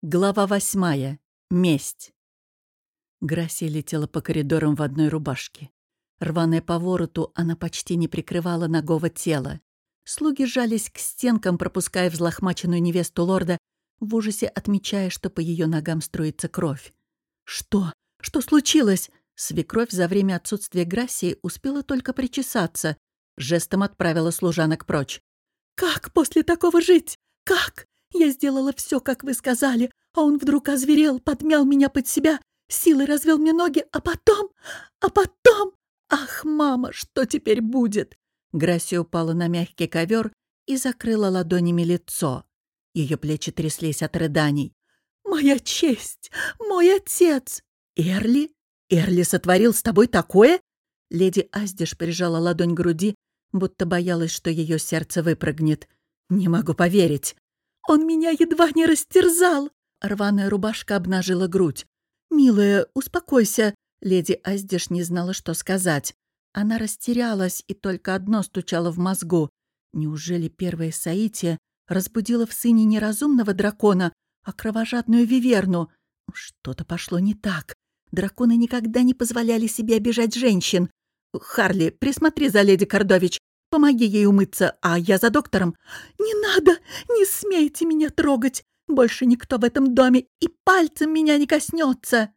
Глава 8. Месть. Грасия летела по коридорам в одной рубашке. Рваная по вороту, она почти не прикрывала нагого тела. Слуги жались к стенкам, пропуская взлохмаченную невесту лорда, в ужасе отмечая, что по ее ногам струится кровь. «Что? Что случилось?» Свекровь за время отсутствия Грасии успела только причесаться. Жестом отправила служанок прочь. «Как после такого жить? Как? Я сделала все, как вы сказали, а он вдруг озверел, подмял меня под себя, силой развел мне ноги, а потом... Ах, мама, что теперь будет?» Грасия упала на мягкий ковер и закрыла ладонями лицо. Ее плечи тряслись от рыданий. «Моя честь! Мой отец! Эрли? Эрли сотворил с тобой такое?» Леди Аздиш прижала ладонь к груди, будто боялась, что ее сердце выпрыгнет. «Не могу поверить!» «Он меня едва не растерзал!» Рваная рубашка обнажила грудь. «Милая, успокойся!» Леди Аздиш не знала, что сказать. Она растерялась, и только одно стучало в мозгу. Неужели первая соития разбудила в сыне не разумного дракона, а кровожадную виверну? Что-то пошло не так. Драконы никогда не позволяли себе обижать женщин. «Харли, присмотри за леди Кордович. Помоги ей умыться, а я за доктором». «Не надо! Не смейте меня трогать! Больше никто в этом доме и пальцем меня не коснется!»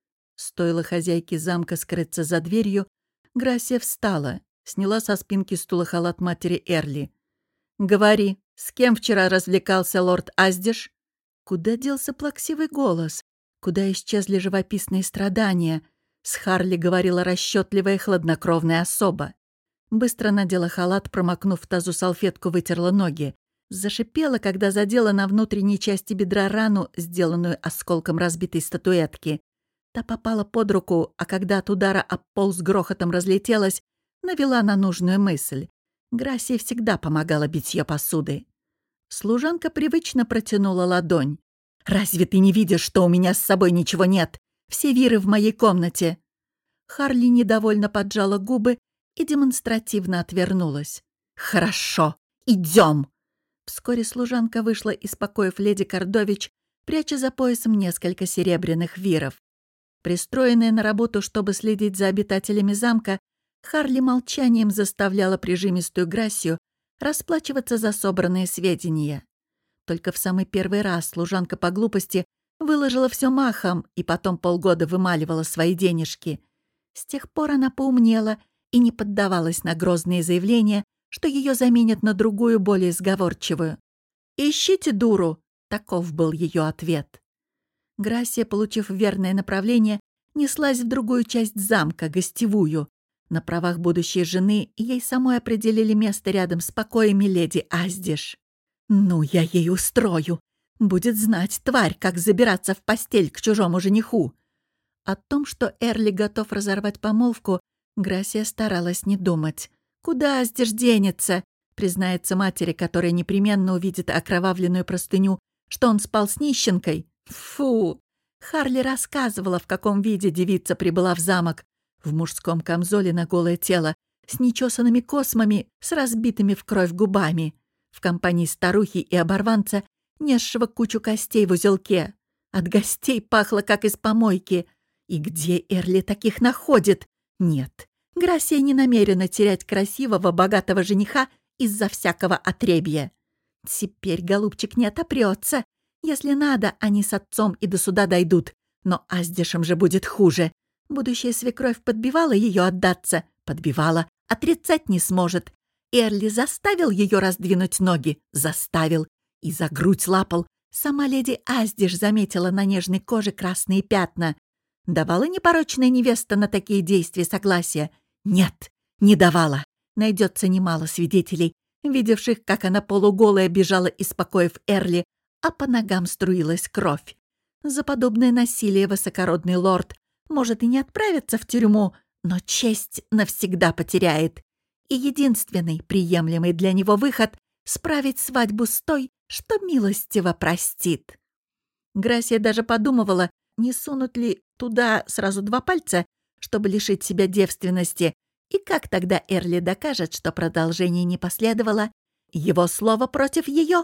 Стоило хозяйке замка скрыться за дверью, Грасия встала, сняла со спинки стула халат матери Эрли. «Говори, с кем вчера развлекался лорд Аздиш?» Куда делся плаксивый голос? Куда исчезли живописные страдания? С Харли говорила расчетливая хладнокровная особа. Быстро надела халат, промокнув в тазу салфетку, вытерла ноги. Зашипела, когда задела на внутренней части бедра рану, сделанную осколком разбитой статуэтки. Та попала под руку, а когда от удара об пол с грохотом разлетелась, навела на нужную мысль. Грасия всегда помогала битье посуды. Служанка привычно протянула ладонь. «Разве ты не видишь, что у меня с собой ничего нет? Все виры в моей комнате!» Харли недовольно поджала губы и демонстративно отвернулась. «Хорошо, идем!» Вскоре служанка вышла из покоев леди Кордович, пряча за поясом несколько серебряных виров. Пристроенная на работу, чтобы следить за обитателями замка, Харли молчанием заставляла прижимистую Грасию расплачиваться за собранные сведения. Только в самый первый раз служанка по глупости выложила все махом и потом полгода вымаливала свои денежки. С тех пор она поумнела и не поддавалась на грозные заявления, что ее заменят на другую, более сговорчивую. «Ищите дуру!» — таков был ее ответ. Грасия, получив верное направление, неслась в другую часть замка, гостевую. На правах будущей жены ей самой определили место рядом с покоями леди Аздиш. «Ну, я ей устрою! Будет знать, тварь, как забираться в постель к чужому жениху!» О том, что Эрли готов разорвать помолвку, Грасия старалась не думать. «Куда Аздиш денется?» Признается матери, которая непременно увидит окровавленную простыню, что он спал с нищенкой. Фу! Харли рассказывала, в каком виде девица прибыла в замок. В мужском камзоле на голое тело, с нечесанными космами, с разбитыми в кровь губами. В компании старухи и оборванца, несшего кучу костей в узелке. От гостей пахло, как из помойки. И где Эрли таких находит? Нет, Грасия не намерена терять красивого, богатого жениха из-за всякого отребья. Теперь голубчик не отопрется. Если надо, они с отцом и до суда дойдут. Но Аздишем же будет хуже. Будущая свекровь подбивала ее отдаться. Подбивала, отрицать не сможет. Эрли заставил ее раздвинуть ноги. Заставил. И за грудь лапал. Сама леди Аздиш заметила на нежной коже красные пятна. Давала непорочная невеста на такие действия согласия? Нет, не давала. Найдется немало свидетелей, видевших, как она полуголая бежала из покоев Эрли, а по ногам струилась кровь. За подобное насилие высокородный лорд может и не отправиться в тюрьму, но честь навсегда потеряет. И единственный приемлемый для него выход — справить свадьбу с той, что милостиво простит. Грасия даже подумывала, не сунут ли туда сразу 2 пальца, чтобы лишить себя девственности, и как тогда Эрли докажет, что продолжение не последовало? Его слово против ее?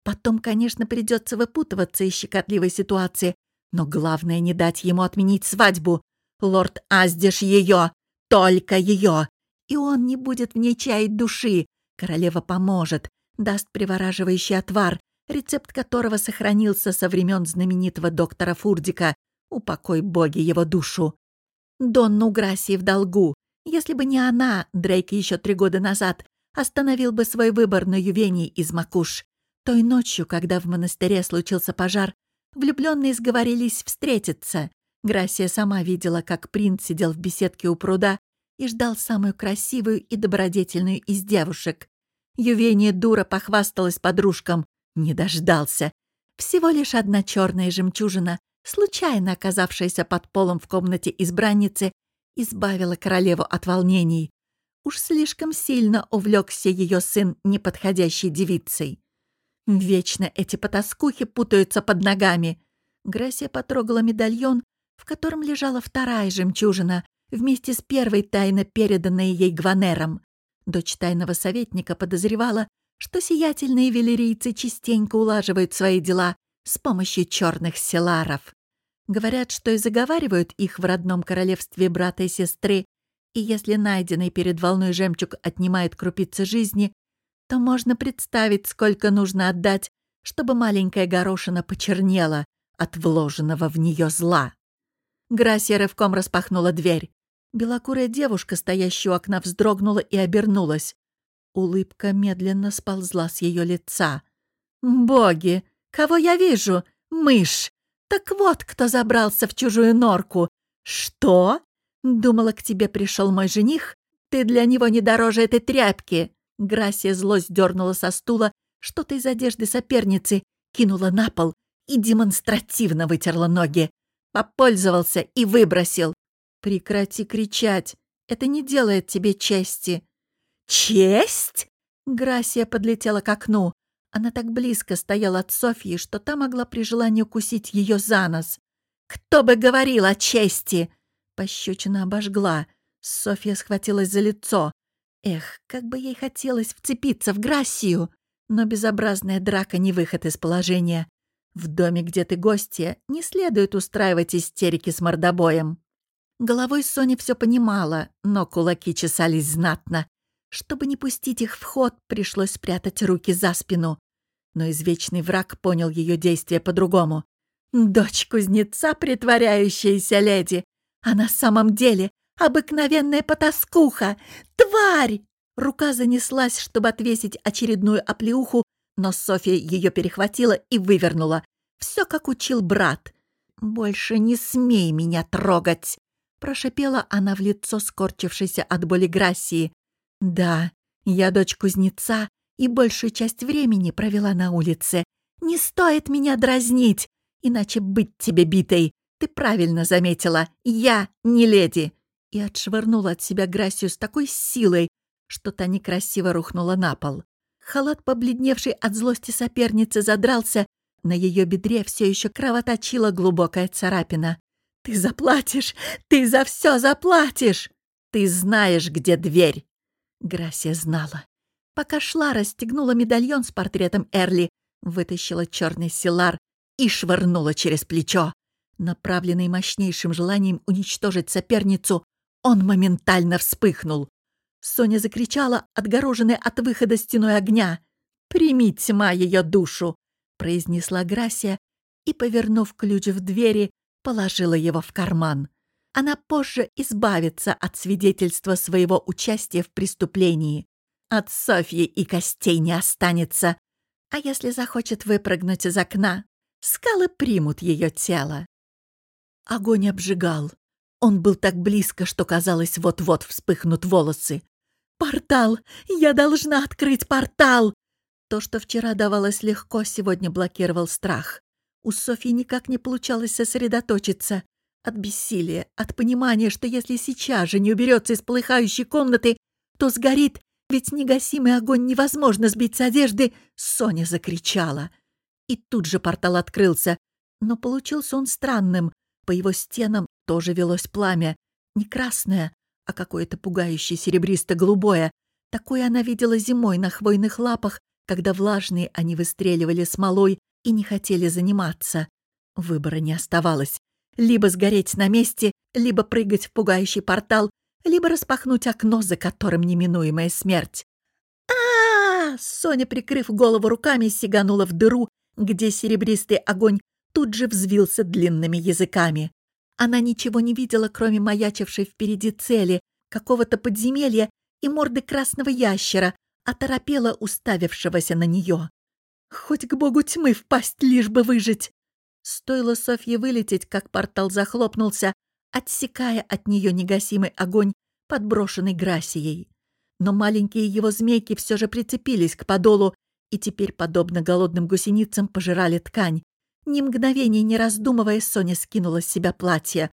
Потом, конечно, придется выпутываться из щекотливой ситуации, но главное не дать ему отменить свадьбу. Лорд Аздиш ее, только ее. И он не будет в ней чаять души. Королева поможет, даст привораживающий отвар, рецепт которого сохранился со времен знаменитого доктора Фурдика. Упокой боги его душу. Донну Грасии в долгу. Если бы не она, Дрейк еще 3 года назад остановил бы свой выбор на Ювении из Макуш. Той ночью, когда в монастыре случился пожар, влюбленные сговорились встретиться. Грасия сама видела, как принц сидел в беседке у пруда и ждал самую красивую и добродетельную из девушек. Ювения дура похвасталась подружкам. Не дождался. Всего лишь одна черная жемчужина, случайно оказавшаяся под полом в комнате избранницы, избавила королеву от волнений. Уж слишком сильно увлекся ее сын неподходящей девицей. Вечно эти потаскухи путаются под ногами. Грасия потрогала медальон, в котором лежала вторая жемчужина, вместе с первой тайно переданной ей Гванером. Дочь тайного советника подозревала, что сиятельные велерийцы частенько улаживают свои дела с помощью черных селаров. Говорят, что и заговаривают их в родном королевстве брата и сестры, и если найденный перед волной жемчуг отнимает крупицы жизни, то можно представить, сколько нужно отдать, чтобы маленькая горошина почернела от вложенного в нее зла. Грасия рывком распахнула дверь. Белокурая девушка, стоящая у окна, вздрогнула и обернулась. Улыбка медленно сползла с ее лица. «Боги! Кого я вижу? Мышь! Так вот, кто забрался в чужую норку! Что? Думала, к тебе пришел мой жених? Ты для него не дороже этой тряпки!» Грасия злость дернула со стула, что-то из одежды соперницы, кинула на пол и демонстративно вытерла ноги. Попользовался и выбросил. «Прекрати кричать. Это не делает тебе чести». «Честь?» Грасия подлетела к окну. Она так близко стояла от Софьи, что та могла при желании укусить ее за нос. «Кто бы говорил о чести?» Пощечина обожгла. Софья схватилась за лицо. Эх, как бы ей хотелось вцепиться в Грасию. Но безобразная драка не выход из положения. В доме, где ты гостья, не следует устраивать истерики с мордобоем. Головой Соня все понимала, но кулаки чесались знатно. Чтобы не пустить их в ход, пришлось спрятать руки за спину. Но извечный враг понял ее действия по-другому. Дочь кузнеца, притворяющаяся леди, а на самом деле обыкновенная потаскуха, тварь! Рука занеслась, чтобы отвесить очередную оплеуху, но Софья ее перехватила и вывернула. Все, как учил брат. «Больше не смей меня трогать!» Прошипела она в лицо скорчившейся от боли Грасии. «Да, я дочь кузнеца и большую часть времени провела на улице. Не стоит меня дразнить, иначе быть тебе битой. Ты правильно заметила, я не леди!» И отшвырнула от себя Грасию с такой силой, что та некрасиво рухнула на пол. Халат, побледневший от злости соперницы, задрался. На ее бедре все еще кровоточила глубокая царапина. «Ты заплатишь! Ты за все заплатишь! Ты знаешь, где дверь!» Грасия знала. Пока шла, расстегнула медальон с портретом Эрли, вытащила черный селар и швырнула через плечо. Направленный мощнейшим желанием уничтожить соперницу, он моментально вспыхнул. Соня закричала, отгороженная от выхода стеной огня. «Прими, тьма, ее душу!» — произнесла Грасия и, повернув ключ в двери, положила его в карман. Она позже избавится от свидетельства своего участия в преступлении. От Софьи и костей не останется. А если захочет выпрыгнуть из окна, скалы примут ее тело. Огонь обжигал. Он был так близко, что казалось, вот-вот вспыхнут волосы. «Портал! Я должна открыть портал!» То, что вчера давалось легко, сегодня блокировал страх. У Софьи никак не получалось сосредоточиться. От бессилия, от понимания, что если сейчас же не уберется из полыхающей комнаты, то сгорит, ведь негасимый огонь невозможно сбить с одежды, Соня закричала. И тут же портал открылся, но получился он странным. По его стенам тоже велось пламя. Не красное, а какое-то пугающее серебристо-голубое. Такое она видела зимой на хвойных лапах, когда влажные они выстреливали смолой и не хотели заниматься. Выбора не оставалось. Либо сгореть на месте, либо прыгать в пугающий портал, либо распахнуть окно, за которым неминуемая смерть. Соня, прикрыв голову руками, сиганула в дыру, где серебристый огонь тут же взвился длинными языками. Она ничего не видела, кроме маячившей впереди цели, какого-то подземелья и морды красного ящера, оторопела уставившегося на нее. Хоть к богу тьмы впасть, лишь бы выжить. Стоило Софье вылететь, как портал захлопнулся, отсекая от нее негасимый огонь, подброшенный Грасией. Но маленькие его змейки все же прицепились к подолу и теперь, подобно голодным гусеницам, пожирали ткань. Ни мгновения не раздумывая, Соня скинула с себя платье.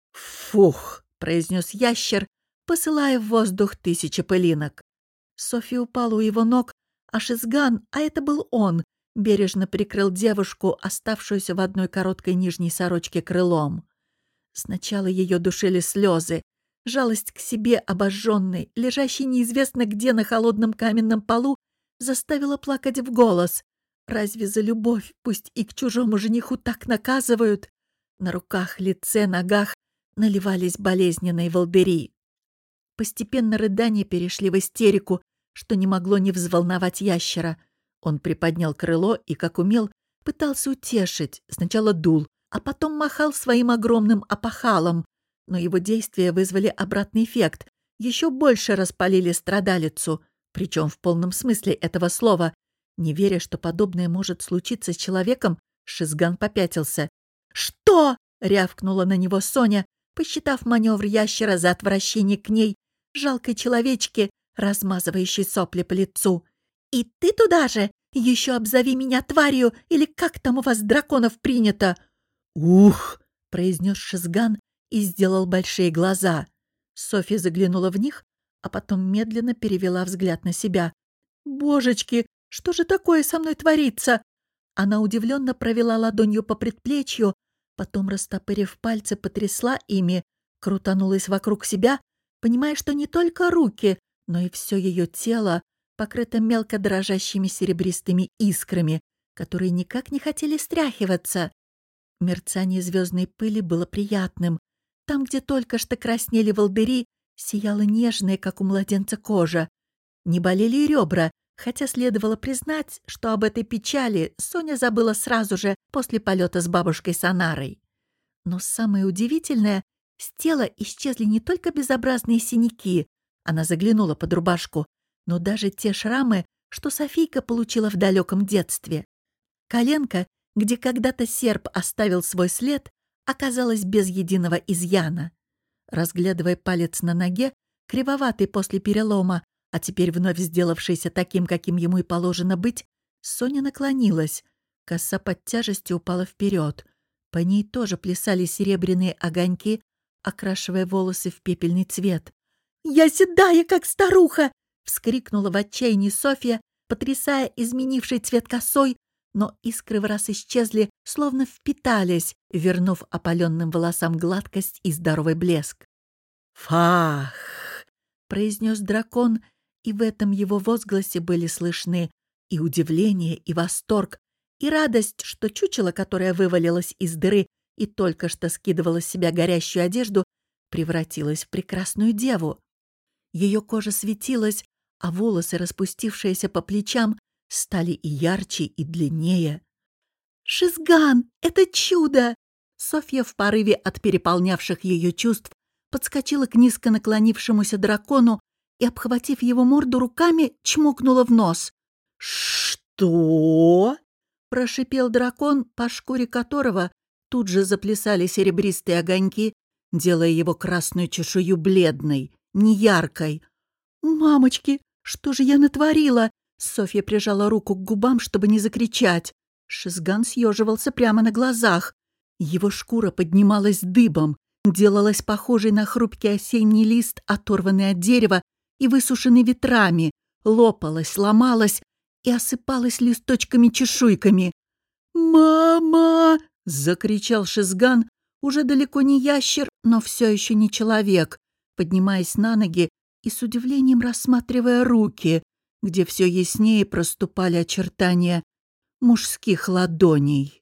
«Фух!» — произнес ящер, посылая в воздух 1000 пылинок. Софья упала у его ног, а Шизган, а это был он, бережно прикрыл девушку, оставшуюся в одной короткой нижней сорочке, крылом. Сначала ее душили слезы, жалость к себе обожженной, лежащей неизвестно где на холодном каменном полу, заставила плакать в голос. Разве за любовь, пусть и к чужому жениху, так наказывают? На руках, лице, ногах наливались болезненные волдыри. Постепенно рыдания перешли в истерику, что не могло не взволновать ящера. Он приподнял крыло и, как умел, пытался утешить. Сначала дул, а потом махал своим огромным опахалом. Но его действия вызвали обратный эффект. Еще больше распалили страдалицу. Причем в полном смысле этого слова. Не веря, что подобное может случиться с человеком, Шизган попятился. «Что?» — рявкнула на него Соня, посчитав маневр ящера за отвращение к ней, жалкой человечке, размазывающей сопли по лицу. «И ты туда же? Еще обзови меня тварью, или как там у вас драконов принято?» «Ух!» — произнес Шизган и сделал большие глаза. Софья заглянула в них, а потом медленно перевела взгляд на себя. «Божечки, что же такое со мной творится?» Она удивленно провела ладонью по предплечью, потом, растопырив пальцы, потрясла ими, крутанулась вокруг себя, понимая, что не только руки, но и все ее тело покрыто мелко дрожащими серебристыми искрами, которые никак не хотели стряхиваться. Мерцание звездной пыли было приятным. Там, где только что краснели волдыри, сияла нежная, как у младенца, кожа. Не болели и ребра, хотя следовало признать, что об этой печали Соня забыла сразу же после полета с бабушкой Санарой. Но самое удивительное, с тела исчезли не только безобразные синяки, она заглянула под рубашку, но даже те шрамы, что Софийка получила в далеком детстве. Коленка, где когда-то серп оставил свой след, оказалась без единого изъяна. Разглядывая палец на ноге, кривоватый после перелома, а теперь вновь сделавшийся таким, каким ему и положено быть, Соня наклонилась. Коса под тяжестью упала вперед. По ней тоже плясали серебряные огоньки, окрашивая волосы в пепельный цвет. «Я седая, как старуха!» — вскрикнула в отчаянии Софья, потрясая изменивший цвет косой, но искры враз исчезли, словно впитались, вернув опаленным волосам гладкость и здоровый блеск. «Фах!» — произнес дракон, и в этом его возгласе были слышны и удивление, и восторг, и радость, что чучело, которое вывалилось из дыры и только что скидывало с себя горящую одежду, превратилось в прекрасную деву. Ее кожа светилась, а волосы, распустившиеся по плечам, стали и ярче, и длиннее. «Шизган, это чудо!» Софья в порыве от переполнявших ее чувств подскочила к низко наклонившемуся дракону и, обхватив его морду руками, чмокнула в нос. «Что?» — прошипел дракон, по шкуре которого тут же заплясали серебристые огоньки, делая его красную чешую бледной, неяркой. «Мамочки, что же я натворила?» Софья прижала руку к губам, чтобы не закричать. Шизган съеживался прямо на глазах. Его шкура поднималась дыбом, делалась похожей на хрупкий осенний лист, оторванный от дерева и высушенный ветрами, лопалась, ломалась и осыпалась листочками-чешуйками. «Мама!» — закричал Шизган, уже далеко не ящер, но все еще не человек, поднимаясь на ноги и с удивлением рассматривая руки. где все яснее проступали очертания мужских ладоней.